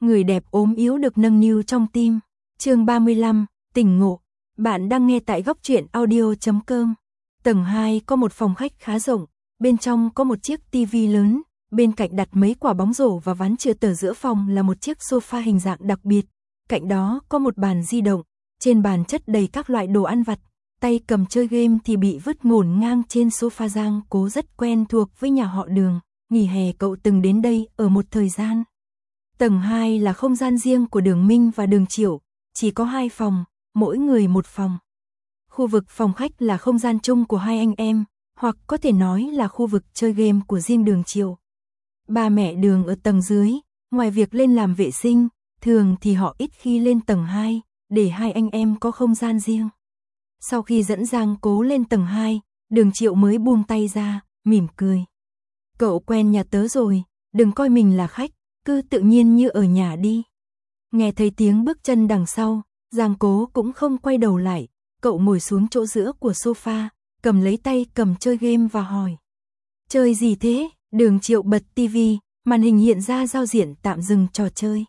người đẹp ốm yếu được nâng niu trong tim. Chương 35, tỉnh ngộ. Bạn đang nghe tại góc truyện audio.com. Tầng 2 có một phòng khách khá rộng, bên trong có một chiếc tivi lớn, bên cạnh đặt mấy quả bóng rổ và ván chừa tờ, giữa phòng là một chiếc sofa hình dạng đặc biệt. Cạnh đó có một bàn di động, trên bàn chất đầy các loại đồ ăn vặt, tay cầm chơi game thì bị vứt ngổn ngang trên sofa. Giang Cố rất quen thuộc với nhà họ Đường, nghỉ hè cậu từng đến đây ở một thời gian. Tầng 2 là không gian riêng của Đường Minh và Đường Triệu, chỉ có 2 phòng, mỗi người một phòng. Khu vực phòng khách là không gian chung của hai anh em, hoặc có thể nói là khu vực chơi game của riêng Đường Triệu. Ba mẹ Đường ở tầng dưới, ngoài việc lên làm vệ sinh, thường thì họ ít khi lên tầng 2, để hai anh em có không gian riêng. Sau khi dẫn Giang Cố lên tầng 2, Đường Triệu mới buông tay ra, mỉm cười. Cậu quen nhà tớ rồi, đừng coi mình là khách, cứ tự nhiên như ở nhà đi. Nghe thấy tiếng bước chân đằng sau, Giang Cố cũng không quay đầu lại, cậu ngồi xuống chỗ giữa của sofa, cầm lấy tay cầm chơi game và hỏi. Chơi gì thế? Đường Triệu bật tivi, màn hình hiện ra giao diện tạm dừng trò chơi.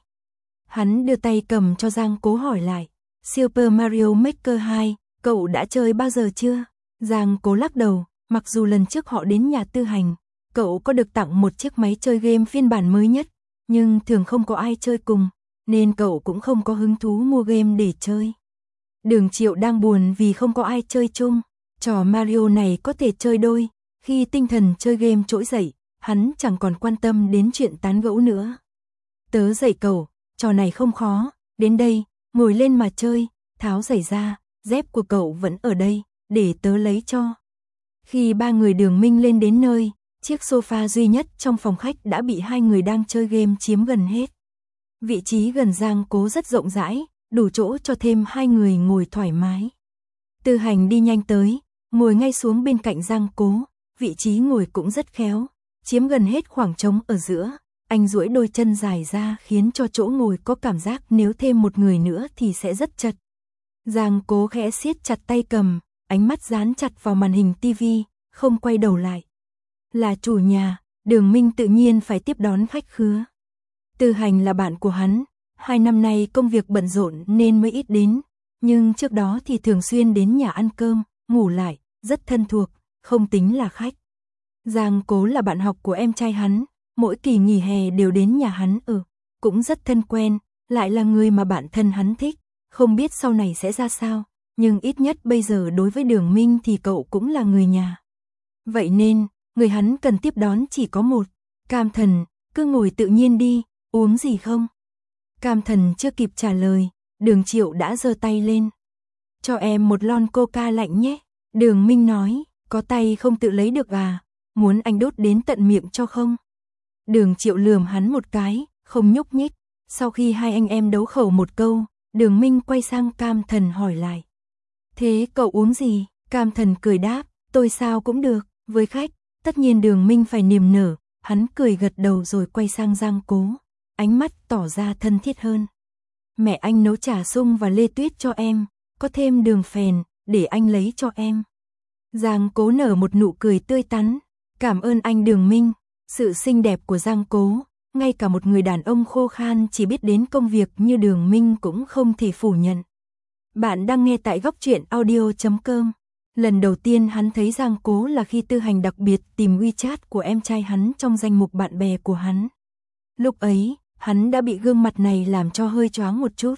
Hắn đưa tay cầm cho Giang Cố hỏi lại. Super Mario Maker 2, cậu đã chơi bao giờ chưa? Giang Cố lắc đầu, mặc dù lần trước họ đến nhà Tư Hành, cậu có được tặng một chiếc máy chơi game phiên bản mới nhất, nhưng thường không có ai chơi cùng, nên cậu cũng không có hứng thú mua game để chơi. Đường Triệu đang buồn vì không có ai chơi chung, trò Mario này có thể chơi đôi, khi tinh thần chơi game trỗi dậy, hắn chẳng còn quan tâm đến chuyện tán gẫu nữa. Tớ dạy cậu, trò này không khó, đến đây, ngồi lên mà chơi, tháo giày ra, dép của cậu vẫn ở đây, để tớ lấy cho. Khi ba người Đường Minh lên đến nơi, chiếc sofa duy nhất trong phòng khách đã bị hai người đang chơi game chiếm gần hết. Vị trí gần Giang Cố rất rộng rãi, đủ chỗ cho thêm hai người ngồi thoải mái. Tư Hành đi nhanh tới, ngồi ngay xuống bên cạnh Giang Cố, vị trí ngồi cũng rất khéo, chiếm gần hết khoảng trống ở giữa. Anh duỗi đôi chân dài ra khiến cho chỗ ngồi có cảm giác nếu thêm một người nữa thì sẽ rất chật. Giang Cố khẽ siết chặt tay cầm, ánh mắt dán chặt vào màn hình tivi, không quay đầu lại. Là chủ nhà, Đường Minh tự nhiên phải tiếp đón khách khứa. Tư Hành là bạn của hắn, 2 năm nay công việc bận rộn nên mới ít đến, nhưng trước đó thì thường xuyên đến nhà ăn cơm, ngủ lại, rất thân thuộc, không tính là khách. Giang Cố là bạn học của em trai hắn, mỗi kỳ nghỉ hè đều đến nhà hắn ở, cũng rất thân quen, lại là người mà bạn thân hắn thích, không biết sau này sẽ ra sao, nhưng ít nhất bây giờ đối với Đường Minh thì cậu cũng là người nhà. Vậy nên, người hắn cần tiếp đón chỉ có một. Cam Thần, cứ ngồi tự nhiên đi, uống gì không? Cam Thần chưa kịp trả lời, Đường Triệu đã giơ tay lên. Cho em một lon coca lạnh nhé. Đường Minh nói, có tay không tự lấy được à, muốn anh đốt đến tận miệng cho không? Đường Triệu lườm hắn một cái, không nhúc nhích. Sau khi hai anh em đấu khẩu một câu, Đường Minh quay sang Cam Thần hỏi lại. Thế cậu uống gì? Cam Thần cười đáp, tôi sao cũng được, với khách, tất nhiên Đường Minh phải niềm nở, hắn cười gật đầu rồi quay sang Giang Cố, ánh mắt tỏ ra thân thiết hơn. Mẹ anh nấu chả sung và lê tuyết cho em, có thêm đường phèn, để anh lấy cho em. Giang Cố nở một nụ cười tươi tắn, cảm ơn anh Đường Minh. Sự xinh đẹp của Giang Cố, ngay cả một người đàn ông khô khan chỉ biết đến công việc như Đường Minh cũng không thể phủ nhận. Bạn đang nghe tại góc truyện audio.com. Lần đầu tiên hắn thấy Giang Cố là khi Tư Hành đặc biệt tìm WeChat của em trai hắn trong danh mục bạn bè của hắn. Lúc ấy, hắn đã bị gương mặt này làm cho hơi choáng một chút.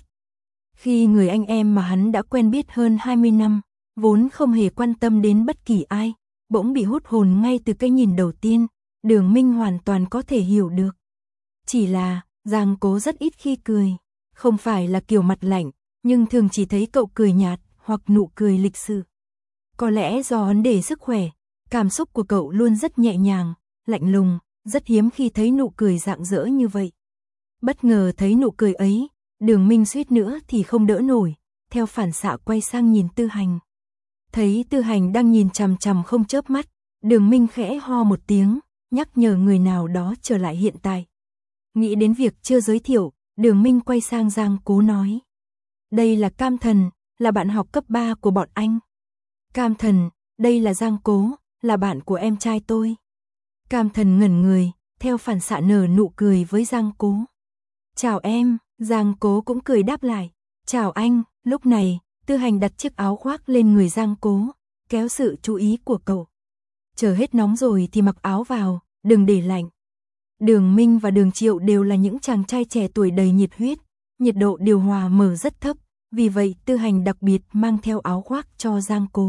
Khi người anh em mà hắn đã quen biết hơn 20 năm, vốn không hề quan tâm đến bất kỳ ai, bỗng bị hút hồn ngay từ cái nhìn đầu tiên, Đường Minh hoàn toàn có thể hiểu được. Chỉ là, Giang Cố rất ít khi cười, không phải là kiểu mặt lạnh, nhưng thường chỉ thấy cậu cười nhạt hoặc nụ cười lịch sự. Có lẽ do vấn đề sức khỏe, cảm xúc của cậu luôn rất nhẹ nhàng, lạnh lùng, rất hiếm khi thấy nụ cười rạng rỡ như vậy. Bất ngờ thấy nụ cười ấy, Đường Minh suýt nữa thì không đỡ nổi, theo phản xạ quay sang nhìn Tư Hành. Thấy Tư Hành đang nhìn chằm chằm không chớp mắt, Đường Minh khẽ ho một tiếng, nhắc nhở người nào đó trở lại hiện tại. Nghĩ đến việc chưa giới thiệu, Đường Minh quay sang Giang Cố nói. Đây là Cam Thần, là bạn học cấp 3 của bọn anh. Cam Thần, đây là Giang Cố, là bạn của em trai tôi. Cam Thần ngẩn người, theo phản xạ nở nụ cười với Giang Cố. Chào em, Giang Cố cũng cười đáp lại. Chào anh, lúc này, Tư Hành đặt chiếc áo khoác lên người Giang Cố, kéo sự chú ý của cậu. Chờ hết nóng rồi thì mặc áo vào, đừng để lạnh. Đường Minh và Đường Triệu đều là những chàng trai trẻ tuổi đầy nhiệt huyết, nhiệt độ điều hòa mở rất thấp, vì vậy Tư Hành đặc biệt mang theo áo khoác cho Giang Cố.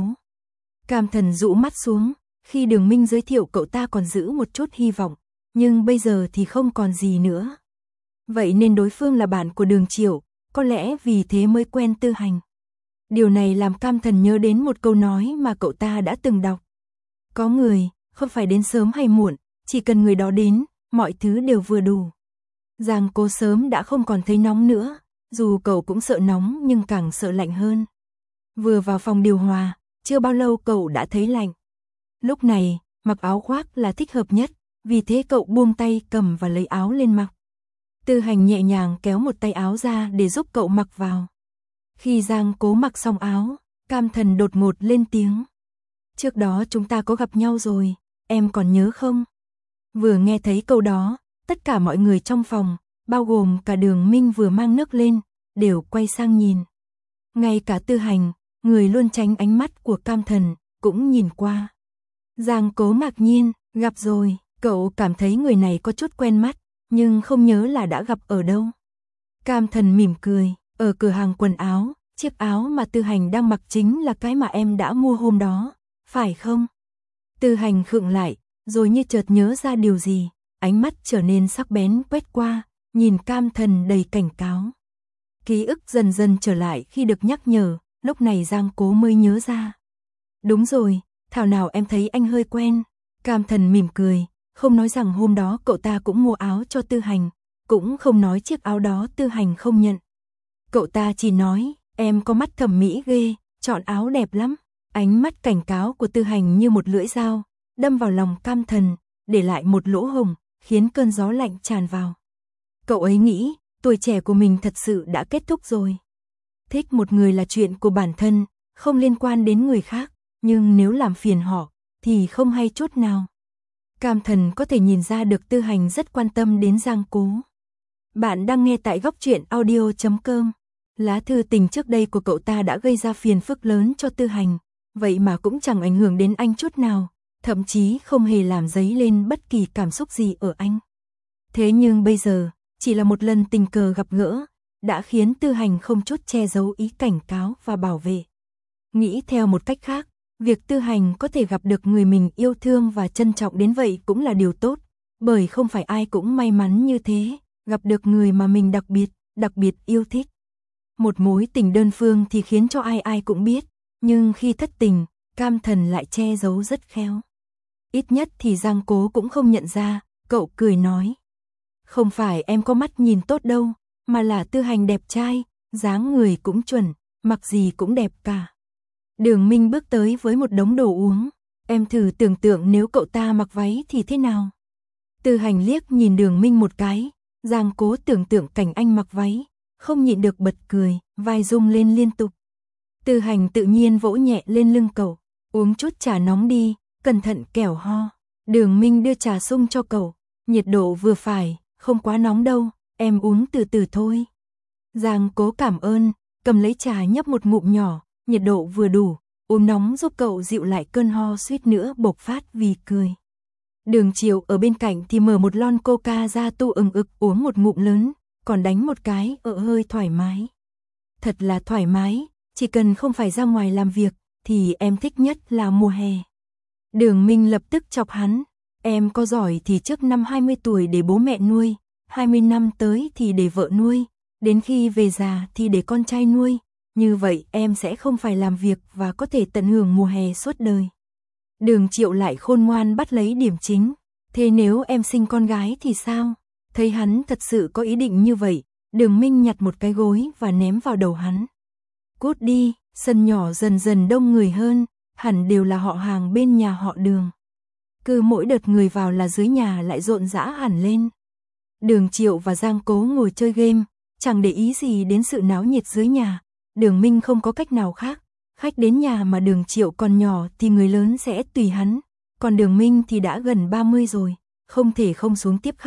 Cam Thần rũ mắt xuống, khi Đường Minh giới thiệu cậu ta còn giữ một chút hy vọng, nhưng bây giờ thì không còn gì nữa. Vậy nên đối phương là bạn của Đường Triệu, có lẽ vì thế mới quen Tư Hành. Điều này làm Cam Thần nhớ đến một câu nói mà cậu ta đã từng đọc. Có người, không phải đến sớm hay muộn, chỉ cần người đó đến, mọi thứ đều vừa đủ. Giang Cố sớm đã không còn thấy nóng nữa, dù cậu cũng sợ nóng nhưng càng sợ lạnh hơn. Vừa vào phòng điều hòa, chưa bao lâu cậu đã thấy lạnh. Lúc này, mặc áo khoác là thích hợp nhất, vì thế cậu buông tay cầm và lấy áo lên mặc. Tư Hành nhẹ nhàng kéo một tay áo ra để giúp cậu mặc vào. Khi Giang Cố mặc xong áo, Cam Thần đột ngột lên tiếng. Trước đó chúng ta có gặp nhau rồi, em còn nhớ không? Vừa nghe thấy câu đó, tất cả mọi người trong phòng, bao gồm cả Đường Minh vừa mang nước lên, đều quay sang nhìn. Ngay cả Tư Hành, người luôn tránh ánh mắt của Cam Thần, cũng nhìn qua. Giang Cố ngạc nhiên, gặp rồi, cậu cảm thấy người này có chút quen mắt, nhưng không nhớ là đã gặp ở đâu. Cam Thần mỉm cười, ở cửa hàng quần áo, chiếc áo mà Tư Hành đang mặc chính là cái mà em đã mua hôm đó, phải không? Tư Hành khựng lại, rồi như chợt nhớ ra điều gì, ánh mắt trở nên sắc bén quét qua, nhìn Cam Thần đầy cảnh cáo. Ký ức dần dần trở lại khi được nhắc nhở, lúc này Giang Cố mới nhớ ra. Đúng rồi, thảo nào em thấy anh hơi quen. Cam Thần mỉm cười, không nói rằng hôm đó cậu ta cũng mua áo cho Tư Hành, cũng không nói chiếc áo đó Tư Hành không nhận. Cậu ta chỉ nói, em có mắt thẩm mỹ ghê, chọn áo đẹp lắm. Ánh mắt cảnh cáo của Tư Hành như một lưỡi dao, đâm vào lòng Cam Thần, để lại một lỗ hổng, khiến cơn gió lạnh tràn vào. Cậu ấy nghĩ, tuổi trẻ của mình thật sự đã kết thúc rồi. Thích một người là chuyện của bản thân, không liên quan đến người khác, nhưng nếu làm phiền họ, thì không hay chút nào. Cam Thần có thể nhìn ra được Tư Hành rất quan tâm đến Giang Cố. Bạn đang nghe tại góc truyện audio.com. Lá thư tình trước đây của cậu ta đã gây ra phiền phức lớn cho Tư Hành, vậy mà cũng chẳng ảnh hưởng đến anh chút nào, thậm chí không hề làm dấy lên bất kỳ cảm xúc gì ở anh. Thế nhưng bây giờ, chỉ là một lần tình cờ gặp gỡ, đã khiến Tư Hành không chút che giấu ý cảnh cáo và bảo vệ. Nghĩ theo một cách khác, việc Tư Hành có thể gặp được người mình yêu thương và trân trọng đến vậy cũng là điều tốt, bởi không phải ai cũng may mắn như thế, gặp được người mà mình đặc biệt yêu thích. Một mối tình đơn phương thì khiến cho ai ai cũng biết, nhưng khi thất tình, Cam Thần lại che giấu rất khéo. Ít nhất thì Giang Cố cũng không nhận ra, cậu cười nói. Không phải em có mắt nhìn tốt đâu, mà là Tư Hành đẹp trai, dáng người cũng chuẩn, mặc gì cũng đẹp cả. Đường Minh bước tới với một đống đồ uống, em thử tưởng tượng nếu cậu ta mặc váy thì thế nào. Tư Hành liếc nhìn Đường Minh một cái, Giang Cố tưởng tượng cảnh anh mặc váy, không nhịn được bật cười, vai rung lên liên tục. Tư Hành tự nhiên vỗ nhẹ lên lưng cậu, uống chút trà nóng đi, cẩn thận kẻo ho. Đường Minh đưa trà sung cho cậu, nhiệt độ vừa phải, không quá nóng đâu, em uống từ từ thôi. Giang Cố cảm ơn, cầm lấy trà nhấp một ngụm nhỏ, nhiệt độ vừa đủ, uống nóng giúp cậu dịu lại cơn ho suýt nữa bộc phát vì cười. Đường Triệu ở bên cạnh thì mở một lon coca ra tu ực uống một ngụm lớn, còn đánh một cái hơi thoải mái. Thật là thoải mái, chỉ cần không phải ra ngoài làm việc, thì em thích nhất là mùa hè. Đường Minh lập tức chọc hắn, em có giỏi thì trước năm 20 tuổi để bố mẹ nuôi, 20 năm tới thì để vợ nuôi, đến khi về già thì để con trai nuôi, như vậy em sẽ không phải làm việc và có thể tận hưởng mùa hè suốt đời. Đường Triệu lại khôn ngoan bắt lấy điểm chính, thế nếu em sinh con gái thì sao? Thấy hắn thật sự có ý định như vậy, Đường Minh nhặt một cái gối và ném vào đầu hắn. Cút đi, sân nhỏ dần dần đông người hơn, hẳn đều là họ hàng bên nhà họ Đường. Cứ mỗi đợt người vào là dưới nhà lại rộn rã hẳn lên. Đường Triệu và Giang Cố ngồi chơi game, chẳng để ý gì đến sự náo nhiệt dưới nhà. Đường Minh không có cách nào khác, khách đến nhà mà Đường Triệu còn nhỏ thì người lớn sẽ tùy hắn, còn Đường Minh thì đã gần 30 rồi, không thể không xuống tiếp khách,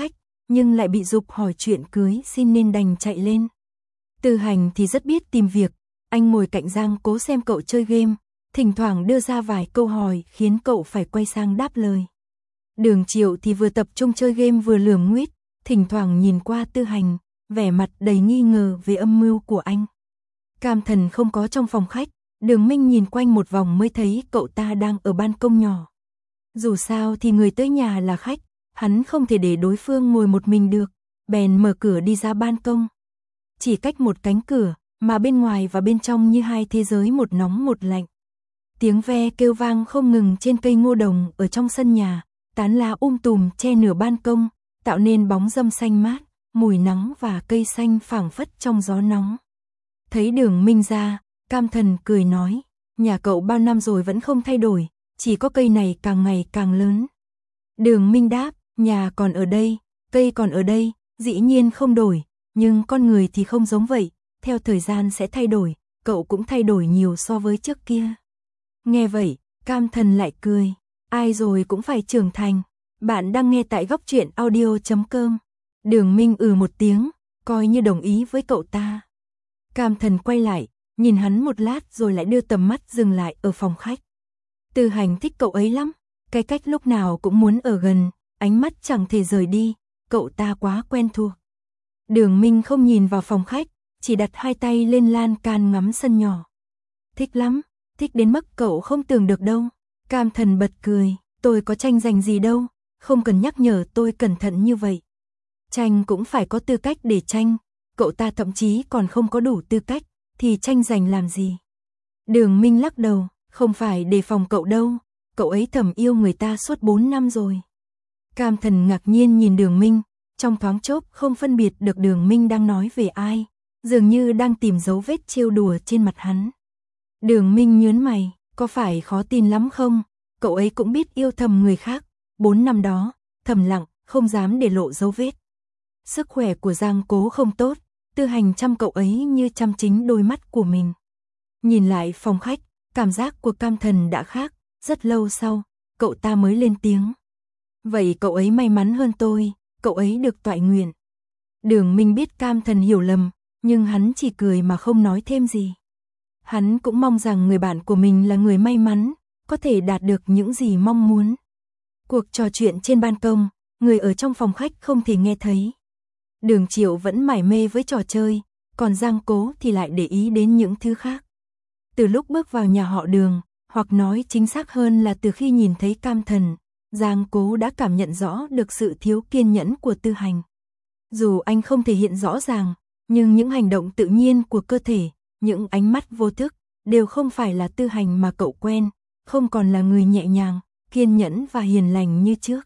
nhưng lại bị giục hỏi chuyện cưới xin nên đành chạy lên. Tư Hành thì rất biết tìm việc, anh ngồi cạnh Giang Cố xem cậu chơi game, thỉnh thoảng đưa ra vài câu hỏi khiến cậu phải quay sang đáp lời. Đường Triệu thì vừa tập trung chơi game vừa lườm nguýt, thỉnh thoảng nhìn qua Tư Hành, vẻ mặt đầy nghi ngờ về âm mưu của anh. Cam Thần không có trong phòng khách, Đường Minh nhìn quanh một vòng mới thấy cậu ta đang ở ban công nhỏ. Dù sao thì người tới nhà là khách, hắn không thể để đối phương ngồi một mình được, bèn mở cửa đi ra ban công. Chỉ cách một cánh cửa, mà bên ngoài và bên trong như hai thế giới một nóng một lạnh. Tiếng ve kêu vang không ngừng trên cây ngô đồng ở trong sân nhà, tán lá tùm che nửa ban công, tạo nên bóng râm xanh mát, mùi nắng và cây xanh phảng phất trong gió nóng. Thấy Đường Minh ra, Cam Thần cười nói, nhà cậu bao năm rồi vẫn không thay đổi, chỉ có cây này càng ngày càng lớn. Đường Minh đáp, nhà còn ở đây, cây còn ở đây, dĩ nhiên không đổi, nhưng con người thì không giống vậy, theo thời gian sẽ thay đổi, cậu cũng thay đổi nhiều so với trước kia. Nghe vậy, Cam Thần lại cười, ai rồi cũng phải trưởng thành. Bạn đang nghe tại Góc Truyện Audio.com. Đường Minh một tiếng, coi như đồng ý với cậu ta. Cam Thần quay lại, nhìn hắn một lát rồi lại đưa tầm mắt dừng lại ở phòng khách. Tư Hành thích cậu ấy lắm, cái cách lúc nào cũng muốn ở gần, ánh mắt chẳng thể rời đi, cậu ta quá quen thuộc. Đường Minh không nhìn vào phòng khách, chỉ đặt hai tay lên lan can ngắm sân nhỏ. Thích lắm, thích đến mức cậu không tưởng được đâu. Cam Thần bật cười, tôi có tranh giành gì đâu, không cần nhắc nhở tôi cẩn thận như vậy. Tranh cũng phải có tư cách để tranh, cậu ta thậm chí còn không có đủ tư cách, thì tranh giành làm gì. Đường Minh lắc đầu, không phải đề phòng cậu đâu, cậu ấy thầm yêu người ta suốt 4 năm rồi. Cam Thần ngạc nhiên nhìn Đường Minh, trong thoáng chốc không phân biệt được Đường Minh đang nói về ai, dường như đang tìm dấu vết trêu đùa trên mặt hắn. Đường Minh nhớn mày, có phải khó tin lắm không, cậu ấy cũng biết yêu thầm người khác, 4 năm đó, thầm lặng, không dám để lộ dấu vết. Sức khỏe của Giang Cố không tốt, Tư Hành chăm cậu ấy như chăm chính đôi mắt của mình. Nhìn lại phòng khách, cảm giác của Cam Thần đã khác, rất lâu sau, cậu ta mới lên tiếng. Vậy cậu ấy may mắn hơn tôi, cậu ấy được toại nguyện. Đường Minh biết Cam Thần hiểu lầm, nhưng hắn chỉ cười mà không nói thêm gì. Hắn cũng mong rằng người bạn của mình là người may mắn, có thể đạt được những gì mong muốn. Cuộc trò chuyện trên ban công, người ở trong phòng khách không thể nghe thấy. Đường Triệu vẫn mải mê với trò chơi, còn Giang Cố thì lại để ý đến những thứ khác. Từ lúc bước vào nhà họ Đường, hoặc nói chính xác hơn là từ khi nhìn thấy Cam Thần, Giang Cố đã cảm nhận rõ được sự thiếu kiên nhẫn của Tư Hành. Dù anh không thể hiện rõ ràng, nhưng những hành động tự nhiên của cơ thể, những ánh mắt vô thức, đều không phải là Tư Hành mà cậu quen, không còn là người nhẹ nhàng, kiên nhẫn và hiền lành như trước.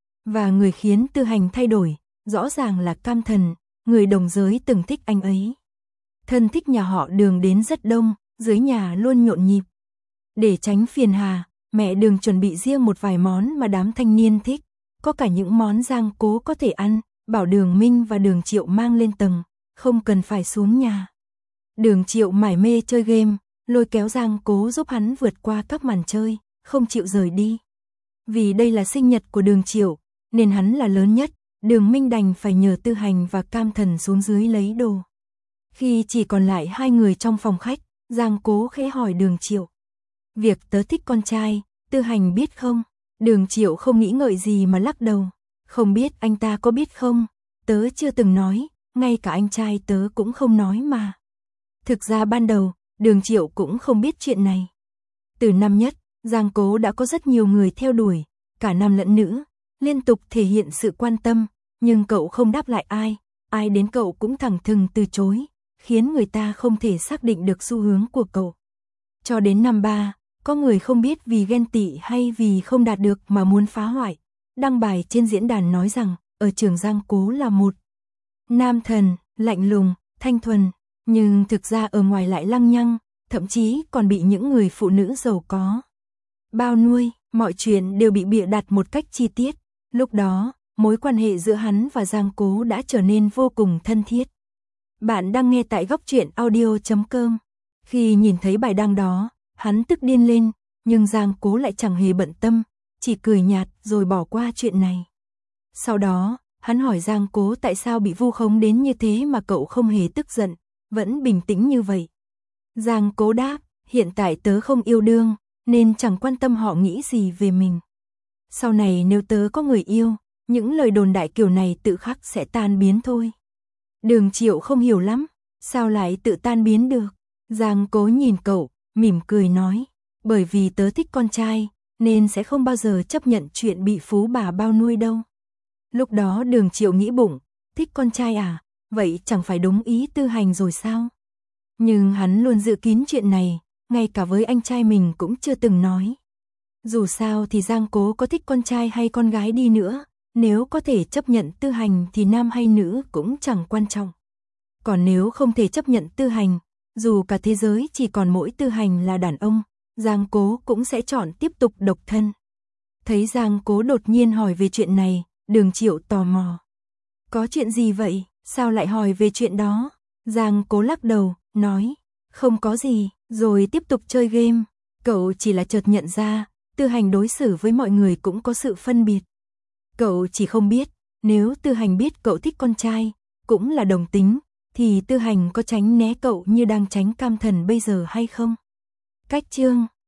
Và người khiến Tư Hành thay đổi, rõ ràng là Cam Thần, người đồng giới từng thích anh ấy. Thân thích nhà họ Đường đến rất đông, dưới nhà luôn nhộn nhịp. Để tránh phiền hà, mẹ Đường chuẩn bị riêng một vài món mà đám thanh niên thích, có cả những món Giang Cố có thể ăn, bảo Đường Minh và Đường Triệu mang lên tầng, không cần phải xuống nhà. Đường Triệu mải mê chơi game, lôi kéo Giang Cố giúp hắn vượt qua các màn chơi, không chịu rời đi. Vì đây là sinh nhật của Đường Triệu, nên hắn là lớn nhất, Đường Minh đành phải nhờ Tư Hành và Cam Thần xuống dưới lấy đồ. Khi chỉ còn lại hai người trong phòng khách, Giang Cố khẽ hỏi Đường Triệu. Việc tớ thích con trai, Tư Hành biết không? Đường Triệu không nghĩ ngợi gì mà lắc đầu. Không biết anh ta có biết không? Tớ chưa từng nói, ngay cả anh trai tớ cũng không nói mà. Thực ra ban đầu, Đường Triệu cũng không biết chuyện này. Từ năm nhất, Giang Cố đã có rất nhiều người theo đuổi, cả nam lẫn nữ, liên tục thể hiện sự quan tâm, nhưng cậu không đáp lại ai đến cậu cũng thẳng thừng từ chối, khiến người ta không thể xác định được xu hướng của cậu. Cho đến năm 3, có người không biết vì ghen tị hay vì không đạt được mà muốn phá hoại, đăng bài trên diễn đàn nói rằng, ở trường Giang Cố là một nam thần, lạnh lùng, thanh thuần, nhưng thực ra ở ngoài lại lăng nhăng, thậm chí còn bị những người phụ nữ giàu có bao nuôi, mọi chuyện đều bị bịa đặt một cách chi tiết. Lúc đó, mối quan hệ giữa hắn và Giang Cố đã trở nên vô cùng thân thiết. Bạn đang nghe tại Góc Truyện Audio.com. Khi nhìn thấy bài đăng đó, hắn tức điên lên, nhưng Giang Cố lại chẳng hề bận tâm, chỉ cười nhạt rồi bỏ qua chuyện này. Sau đó, Hắn hỏi Giang Cố tại sao bị vu khống đến như thế mà cậu không hề tức giận, vẫn bình tĩnh như vậy. Giang Cố đáp, hiện tại tớ không yêu đương, nên chẳng quan tâm họ nghĩ gì về mình. Sau này nếu tớ có người yêu, những lời đồn đại kiểu này tự khắc sẽ tan biến thôi. Đường Triệu không hiểu lắm, sao lại tự tan biến được? Giang Cố nhìn cậu, mỉm cười nói, bởi vì tớ thích con trai, nên sẽ không bao giờ chấp nhận chuyện bị phú bà bao nuôi đâu. Lúc đó Đường Triệu nghĩ bụng, thích con trai à, vậy chẳng phải đúng ý Tư Hành rồi sao? Nhưng hắn luôn giữ kín chuyện này, ngay cả với anh trai mình cũng chưa từng nói. Dù sao thì Giang Cố có thích con trai hay con gái đi nữa, nếu có thể chấp nhận Tư Hành thì nam hay nữ cũng chẳng quan trọng. Còn nếu không thể chấp nhận Tư Hành, dù cả thế giới chỉ còn mỗi Tư Hành là đàn ông, Giang Cố cũng sẽ chọn tiếp tục độc thân. Thấy Giang Cố đột nhiên hỏi về chuyện này, Đường Triệu tò mò. Có chuyện gì vậy, sao lại hỏi về chuyện đó? Giang Cố lắc đầu, nói, không có gì, rồi tiếp tục chơi game. Cậu chỉ là chợt nhận ra, Tư Hành đối xử với mọi người cũng có sự phân biệt. Cậu chỉ không biết, nếu Tư Hành biết cậu thích con trai, cũng là đồng tính, thì Tư Hành có tránh né cậu như đang tránh Cam Thần bây giờ hay không? Cách chương